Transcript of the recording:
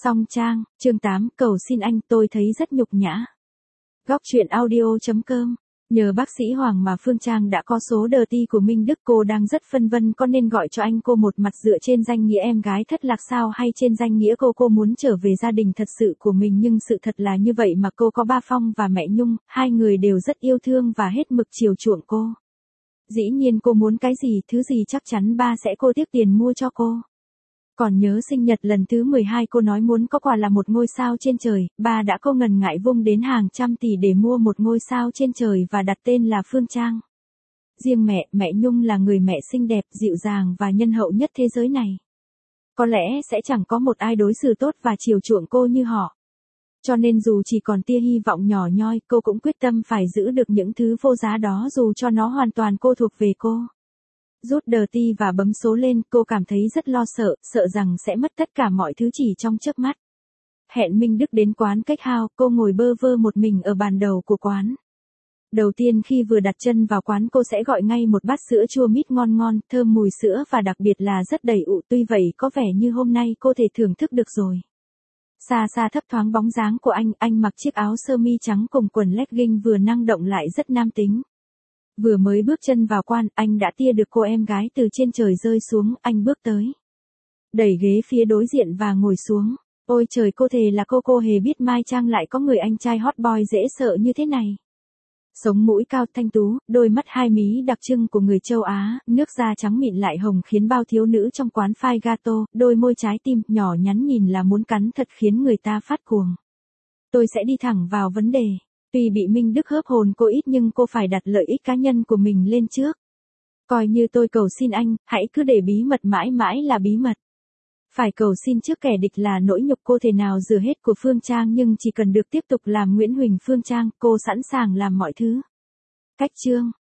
Song Trang, chương 8, cầu xin anh, tôi thấy rất nhục nhã. Góc truyện audio.com. Nhờ bác sĩ Hoàng mà Phương Trang đã có số đờ ti của Minh Đức, cô đang rất phân vân có nên gọi cho anh cô một mặt dựa trên danh nghĩa em gái thất lạc sao hay trên danh nghĩa cô muốn trở về gia đình thật sự của mình, nhưng sự thật là như vậy mà cô có ba Phong và mẹ Nhung, hai người đều rất yêu thương và hết mực chiều chuộng cô. Dĩ nhiên cô muốn cái gì, thứ gì chắc chắn ba sẽ cô tiếp tiền mua cho cô. Còn nhớ sinh nhật lần thứ 12 cô nói muốn có quà là một ngôi sao trên trời, ba đã không ngần ngại vung đến hàng trăm tỷ để mua một ngôi sao trên trời và đặt tên là Phương Trang. Riêng mẹ Nhung là người mẹ xinh đẹp, dịu dàng và nhân hậu nhất thế giới này. Có lẽ sẽ chẳng có một ai đối xử tốt và chiều chuộng cô như họ. Cho nên dù chỉ còn tia hy vọng nhỏ nhoi, cô cũng quyết tâm phải giữ được những thứ vô giá đó dù cho nó hoàn toàn cô thuộc về cô. Rút đờ ti và bấm số lên, cô cảm thấy rất lo sợ rằng sẽ mất tất cả mọi thứ chỉ trong chớp mắt. Hẹn Minh Đức đến quán Cách House, cô ngồi bơ vơ một mình ở bàn đầu của quán. Đầu tiên khi vừa đặt chân vào quán cô sẽ gọi ngay một bát sữa chua mít ngon, thơm mùi sữa và đặc biệt là rất đầy ụ, tuy vậy có vẻ như hôm nay cô thể thưởng thức được rồi. Xa thấp thoáng bóng dáng của anh mặc chiếc áo sơ mi trắng cùng quần legging vừa năng động lại rất nam tính. Vừa mới bước chân vào quán, anh đã tia được cô em gái từ trên trời rơi xuống, anh bước tới. Đẩy ghế phía đối diện và ngồi xuống. Ôi trời, cô thề là cô hề biết Mai Trang lại có người anh trai hot boy dễ sợ như thế này. Sống mũi cao thanh tú, đôi mắt hai mí đặc trưng của người châu Á, nước da trắng mịn lại hồng khiến bao thiếu nữ trong quán phai gato, đôi môi trái tim nhỏ nhắn nhìn là muốn cắn thật khiến người ta phát cuồng. Tôi sẽ đi thẳng vào vấn đề. Tuy bị Minh Đức hớp hồn cô ít nhưng cô phải đặt lợi ích cá nhân của mình lên trước. Coi như tôi cầu xin anh, hãy cứ để bí mật mãi mãi là bí mật. Phải cầu xin trước kẻ địch là nỗi nhục cô thể nào rửa hết của Phương Trang, nhưng chỉ cần được tiếp tục làm Nguyễn Huỳnh Phương Trang, cô sẵn sàng làm mọi thứ. Cách chương.